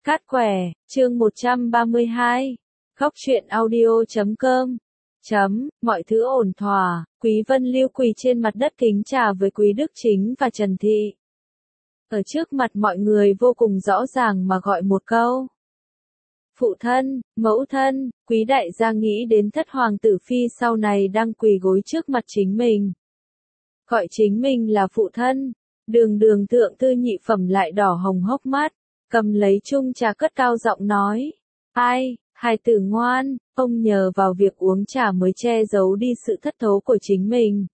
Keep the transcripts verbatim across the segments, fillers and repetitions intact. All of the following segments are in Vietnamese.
Cát quẻ, chương một trăm ba mươi hai. Góc truyện audio chấm com. Chấm, mọi thứ ổn thỏa, Quý Vân Lưu quỳ trên mặt đất kính trà với Quý Đức Chính và Trần Thị. Ở trước mặt mọi người vô cùng rõ ràng mà gọi một câu. Phụ thân, mẫu thân, Quý đại gia nghĩ đến thất hoàng tử phi sau này đang quỳ gối trước mặt chính mình. Gọi chính mình là phụ thân, đường đường thượng thư nhị phẩm lại đỏ hồng hốc mắt, cầm lấy chung trà cất cao giọng nói. Ai, hài tử ngoan, ông nhờ vào việc uống trà mới che giấu đi sự thất thố của chính mình.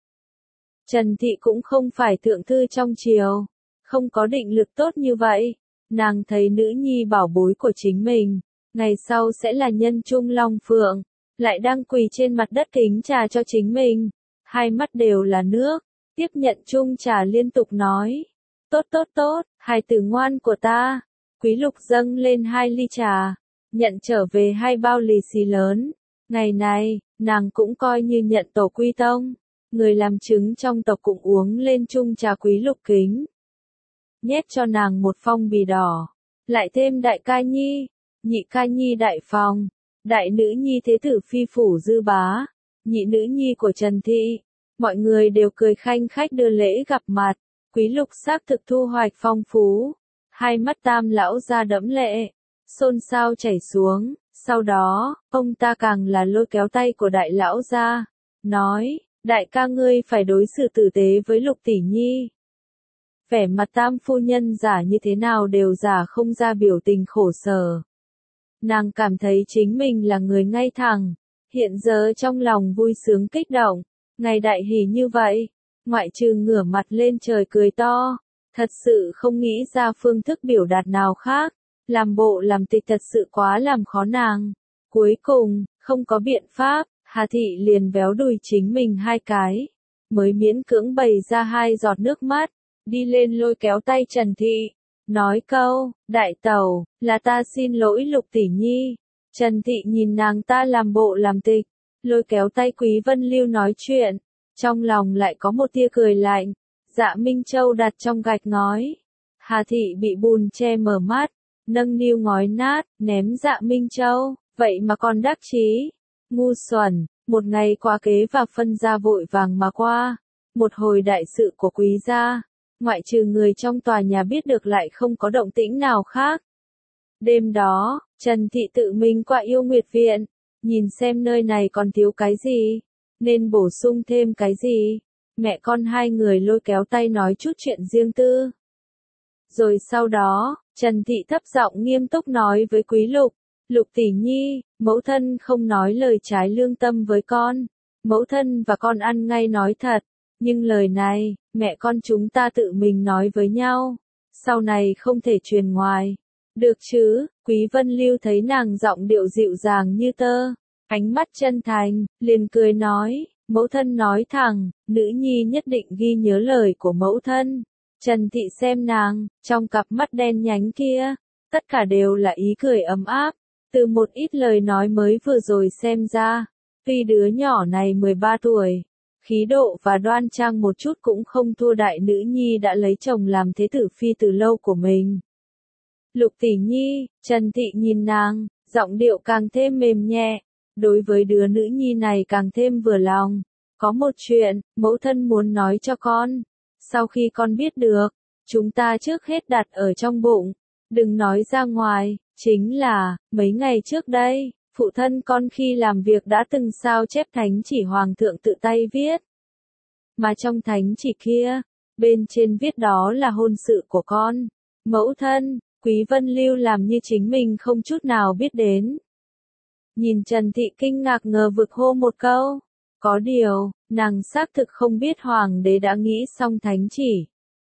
Trần Thị cũng không phải thượng thư trong triều, không có định lực tốt như vậy. Nàng thấy nữ nhi bảo bối của chính mình, ngày sau sẽ là nhân trung long phượng, lại đang quỳ trên mặt đất kính trà cho chính mình. Hai mắt đều là nước, tiếp nhận chung trà liên tục nói. Tốt tốt tốt, hài tử ngoan của ta. Quý Lục dâng lên hai ly trà, nhận trở về hai bao lì xì lớn. Ngày này, nàng cũng coi như nhận tổ quy tông. Người làm chứng trong tộc cũng uống lên chung trà Quý Lục kính. Nhét cho nàng một phong bì đỏ, lại thêm đại ca nhi, nhị ca nhi đại phòng, đại nữ nhi thế tử phi phủ dư bá, nhị nữ nhi của Trần Thị. Mọi người đều cười khanh khách đưa lễ gặp mặt. Quý Lục xác thực thu hoạch phong phú. Hai mắt tam lão ra đẫm lệ, xôn xao chảy xuống. Sau đó, ông ta càng là lôi kéo tay của đại lão ra, nói, đại ca ngươi phải đối xử tử tế với Lục tỷ nhi. Vẻ mặt tam phu nhân giả như thế nào đều giả không ra biểu tình khổ sở. Nàng cảm thấy chính mình là người ngay thẳng, hiện giờ trong lòng vui sướng kích động, ngày đại hỷ như vậy, ngoại trừ ngửa mặt lên trời cười to. Thật sự không nghĩ ra phương thức biểu đạt nào khác, làm bộ làm tịch thật sự quá làm khó nàng. Cuối cùng, không có biện pháp, Hà Thị liền véo đùi chính mình hai cái, mới miễn cưỡng bày ra hai giọt nước mắt, đi lên lôi kéo tay Trần Thị, nói câu, đại tẩu, là ta xin lỗi Lục tỷ nhi. Trần Thị nhìn nàng ta làm bộ làm tịch, lôi kéo tay Quý Vân Lưu nói chuyện, trong lòng lại có một tia cười lạnh. Dạ Minh Châu đặt trong gạch ngói. Hà Thị bị bùn che mở mắt, nâng niu ngói nát, ném Dạ Minh Châu, vậy mà còn đắc chí. Ngu xuẩn, một ngày qua kế và phân gia vội vàng mà qua. Một hồi đại sự của Quý gia, ngoại trừ người trong tòa nhà biết được lại không có động tĩnh nào khác. Đêm đó, Trần Thị tự mình qua Yêu Nguyệt Viện, nhìn xem nơi này còn thiếu cái gì, nên bổ sung thêm cái gì. Mẹ con hai người lôi kéo tay nói chút chuyện riêng tư. Rồi sau đó, Trần Thị thấp giọng nghiêm túc nói với Quý Lục, Lục tỷ nhi, mẫu thân không nói lời trái lương tâm với con. Mẫu thân và con ăn ngay nói thật, nhưng lời này, mẹ con chúng ta tự mình nói với nhau, sau này không thể truyền ngoài. Được chứ? Quý Vân Lưu thấy nàng giọng điệu dịu dàng như tơ, ánh mắt chân thành, liền cười nói. Mẫu thân nói thẳng, nữ nhi nhất định ghi nhớ lời của mẫu thân. Trần Thị xem nàng, trong cặp mắt đen nhánh kia, tất cả đều là ý cười ấm áp. Từ một ít lời nói mới vừa rồi xem ra, tuy đứa nhỏ này mười ba tuổi, khí độ và đoan trang một chút cũng không thua đại nữ nhi đã lấy chồng làm thế tử phi từ lâu của mình. Lục tỷ nhi, Trần Thị nhìn nàng, giọng điệu càng thêm mềm nhẹ. Đối với đứa nữ nhi này càng thêm vừa lòng. Có một chuyện, mẫu thân muốn nói cho con. Sau khi con biết được, chúng ta trước hết đặt ở trong bụng. Đừng nói ra ngoài, chính là, mấy ngày trước đây, phụ thân con khi làm việc đã từng sao chép thánh chỉ hoàng thượng tự tay viết. Mà trong thánh chỉ kia, bên trên viết đó là hôn sự của con. Mẫu thân, Quý Vân Lưu làm như chính mình không chút nào biết đến. Nhìn Trần Thị kinh ngạc ngờ vực hô một câu. Có điều, nàng xác thực không biết hoàng đế đã nghĩ xong thánh chỉ.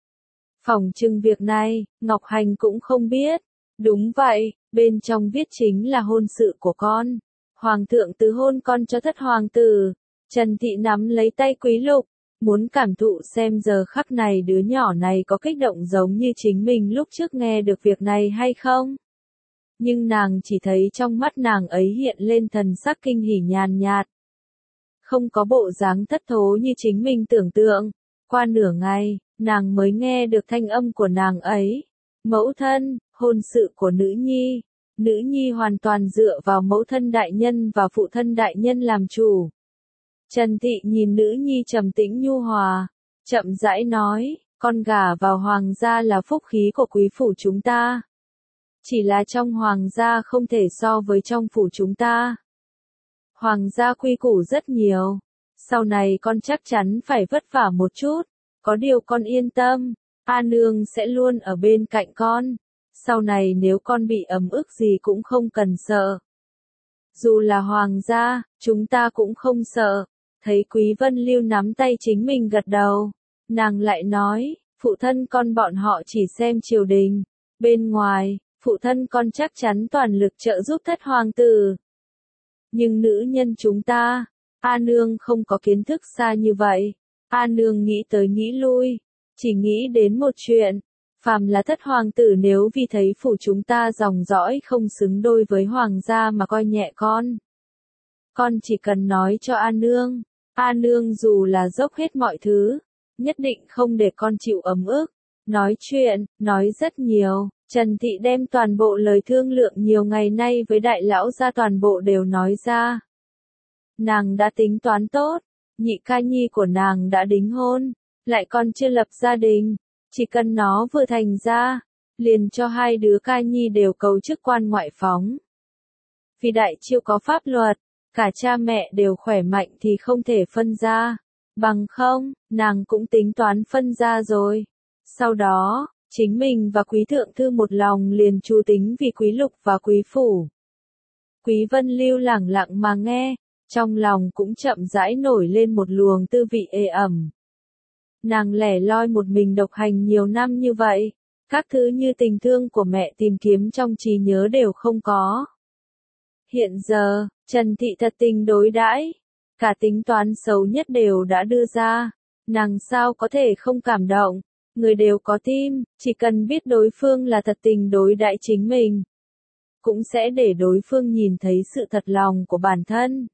Phỏng chừng việc này, Ngọc Hành cũng không biết. Đúng vậy, bên trong viết chính là hôn sự của con. Hoàng thượng tứ hôn con cho thất hoàng tử. Trần Thị nắm lấy tay Quý Lục, muốn cảm thụ xem giờ khắc này đứa nhỏ này có kích động giống như chính mình lúc trước nghe được việc này hay không. Nhưng nàng chỉ thấy trong mắt nàng ấy hiện lên thần sắc kinh hỉ nhàn nhạt. Không có bộ dáng thất thố như chính mình tưởng tượng. Qua nửa ngày, nàng mới nghe được thanh âm của nàng ấy. Mẫu thân, hôn sự của nữ nhi. Nữ nhi hoàn toàn dựa vào mẫu thân đại nhân và phụ thân đại nhân làm chủ. Trần Thị nhìn nữ nhi trầm tĩnh nhu hòa, chậm rãi nói, con gả vào hoàng gia là phúc khí của quý phủ chúng ta. Chỉ là trong hoàng gia không thể so với trong phủ chúng ta. Hoàng gia quy củ rất nhiều. Sau này con chắc chắn phải vất vả một chút. Có điều con yên tâm, A Nương sẽ luôn ở bên cạnh con. Sau này nếu con bị ấm ức gì cũng không cần sợ. Dù là hoàng gia, chúng ta cũng không sợ. Thấy Quý Vân Lưu nắm tay chính mình gật đầu. Nàng lại nói, phụ thân con bọn họ chỉ xem triều đình. Bên ngoài, phụ thân con chắc chắn toàn lực trợ giúp thất hoàng tử. Nhưng nữ nhân chúng ta, A Nương không có kiến thức xa như vậy. A Nương nghĩ tới nghĩ lui, chỉ nghĩ đến một chuyện. Phàm là thất hoàng tử nếu vì thấy phủ chúng ta dòng dõi không xứng đôi với hoàng gia mà coi nhẹ con. Con chỉ cần nói cho A Nương, A Nương dù là dốc hết mọi thứ, nhất định không để con chịu ấm ức. Nói chuyện, nói rất nhiều, Trần Thị đem toàn bộ lời thương lượng nhiều ngày nay với đại lão gia toàn bộ đều nói ra. Nàng đã tính toán tốt, nhị ca nhi của nàng đã đính hôn, lại còn chưa lập gia đình, chỉ cần nó vừa thành ra, liền cho hai đứa ca nhi đều cầu chức quan ngoại phóng. Vì đại chiêu có pháp luật, cả cha mẹ đều khỏe mạnh thì không thể phân ra, bằng không, nàng cũng tính toán phân ra rồi. Sau đó, chính mình và Quý Thượng Thư một lòng liền chu tính vì Quý Lục và Quý Phủ. Quý Vân Lưu lẳng lặng mà nghe, trong lòng cũng chậm rãi nổi lên một luồng tư vị ê ẩm. Nàng lẻ loi một mình độc hành nhiều năm như vậy, các thứ như tình thương của mẹ tìm kiếm trong trí nhớ đều không có. Hiện giờ, Trần Thị thật tình đối đãi, cả tính toán xấu nhất đều đã đưa ra, nàng sao có thể không cảm động, người đều có tim, chỉ cần biết đối phương là thật tình đối đãi chính mình, cũng sẽ để đối phương nhìn thấy sự thật lòng của bản thân.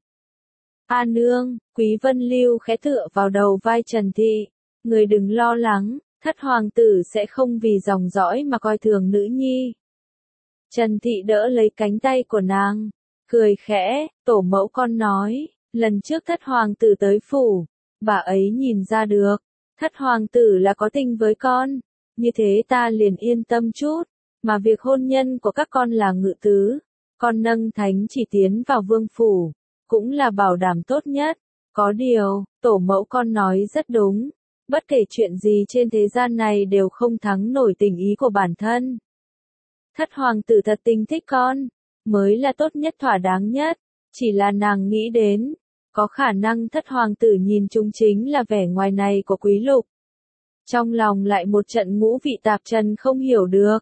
A Nương, Quý Vân Lưu khẽ tựa vào đầu vai Trần Thị, người đừng lo lắng, thất hoàng tử sẽ không vì dòng dõi mà coi thường nữ nhi. Trần Thị đỡ lấy cánh tay của nàng, cười khẽ, tổ mẫu con nói, lần trước thất hoàng tử tới phủ, bà ấy nhìn ra được, thất hoàng tử là có tình với con, như thế ta liền yên tâm chút, mà việc hôn nhân của các con là ngự tứ, con nâng thánh chỉ tiến vào vương phủ, cũng là bảo đảm tốt nhất. Có điều, tổ mẫu con nói rất đúng, bất kể chuyện gì trên thế gian này đều không thắng nổi tình ý của bản thân. Thất hoàng tử thật tình thích con, mới là tốt nhất thỏa đáng nhất, chỉ là nàng nghĩ đến, có khả năng thất hoàng tử nhìn chung chính là vẻ ngoài này của Quý Lục. Trong lòng lại một trận ngũ vị tạp trần không hiểu được.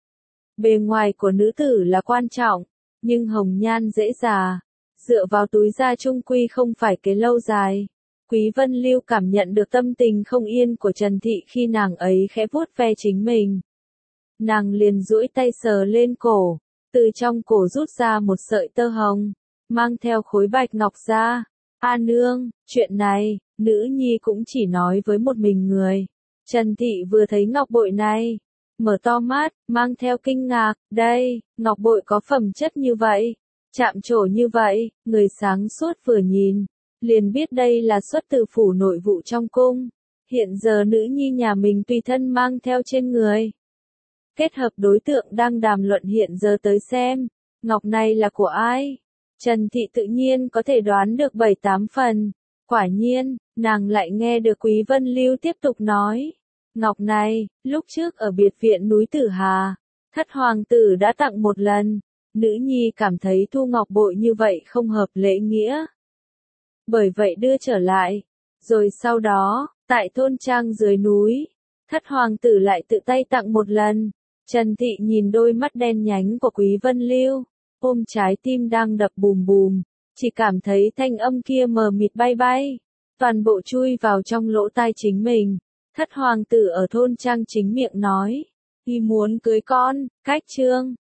Bề ngoài của nữ tử là quan trọng, nhưng hồng nhan dễ già, dựa vào túi da trung quy không phải kế lâu dài. Quý Vân Lưu cảm nhận được tâm tình không yên của Trần Thị khi nàng ấy khẽ vuốt ve chính mình. Nàng liền duỗi tay sờ lên cổ, từ trong cổ rút ra một sợi tơ hồng, mang theo khối bạch ngọc ra. A Nương, chuyện này, nữ nhi cũng chỉ nói với một mình người. Trần Thị vừa thấy ngọc bội này, mở to mắt, mang theo kinh ngạc, đây, ngọc bội có phẩm chất như vậy, chạm trổ như vậy, người sáng suốt vừa nhìn, liền biết đây là xuất từ phủ nội vụ trong cung. Hiện giờ nữ nhi nhà mình tùy thân mang theo trên người. Kết hợp đối tượng đang đàm luận hiện giờ tới xem, ngọc này là của ai? Trần Thị tự nhiên có thể đoán được bảy tám phần. Quả nhiên, nàng lại nghe được Quý Vân Lưu tiếp tục nói. Ngọc này, lúc trước ở biệt viện núi Tử Hà, thất hoàng tử đã tặng một lần. Nữ nhi cảm thấy thu ngọc bội như vậy không hợp lễ nghĩa. Bởi vậy đưa trở lại. Rồi sau đó, tại thôn trang dưới núi, thất hoàng tử lại tự tay tặng một lần. Trần Thị nhìn đôi mắt đen nhánh của Quý Vân Lưu, ôm trái tim đang đập bùm bùm, chỉ cảm thấy thanh âm kia mờ mịt bay bay, toàn bộ chui vào trong lỗ tai chính mình. Thất hoàng tử ở thôn trang chính miệng nói, y muốn cưới con, cách trương,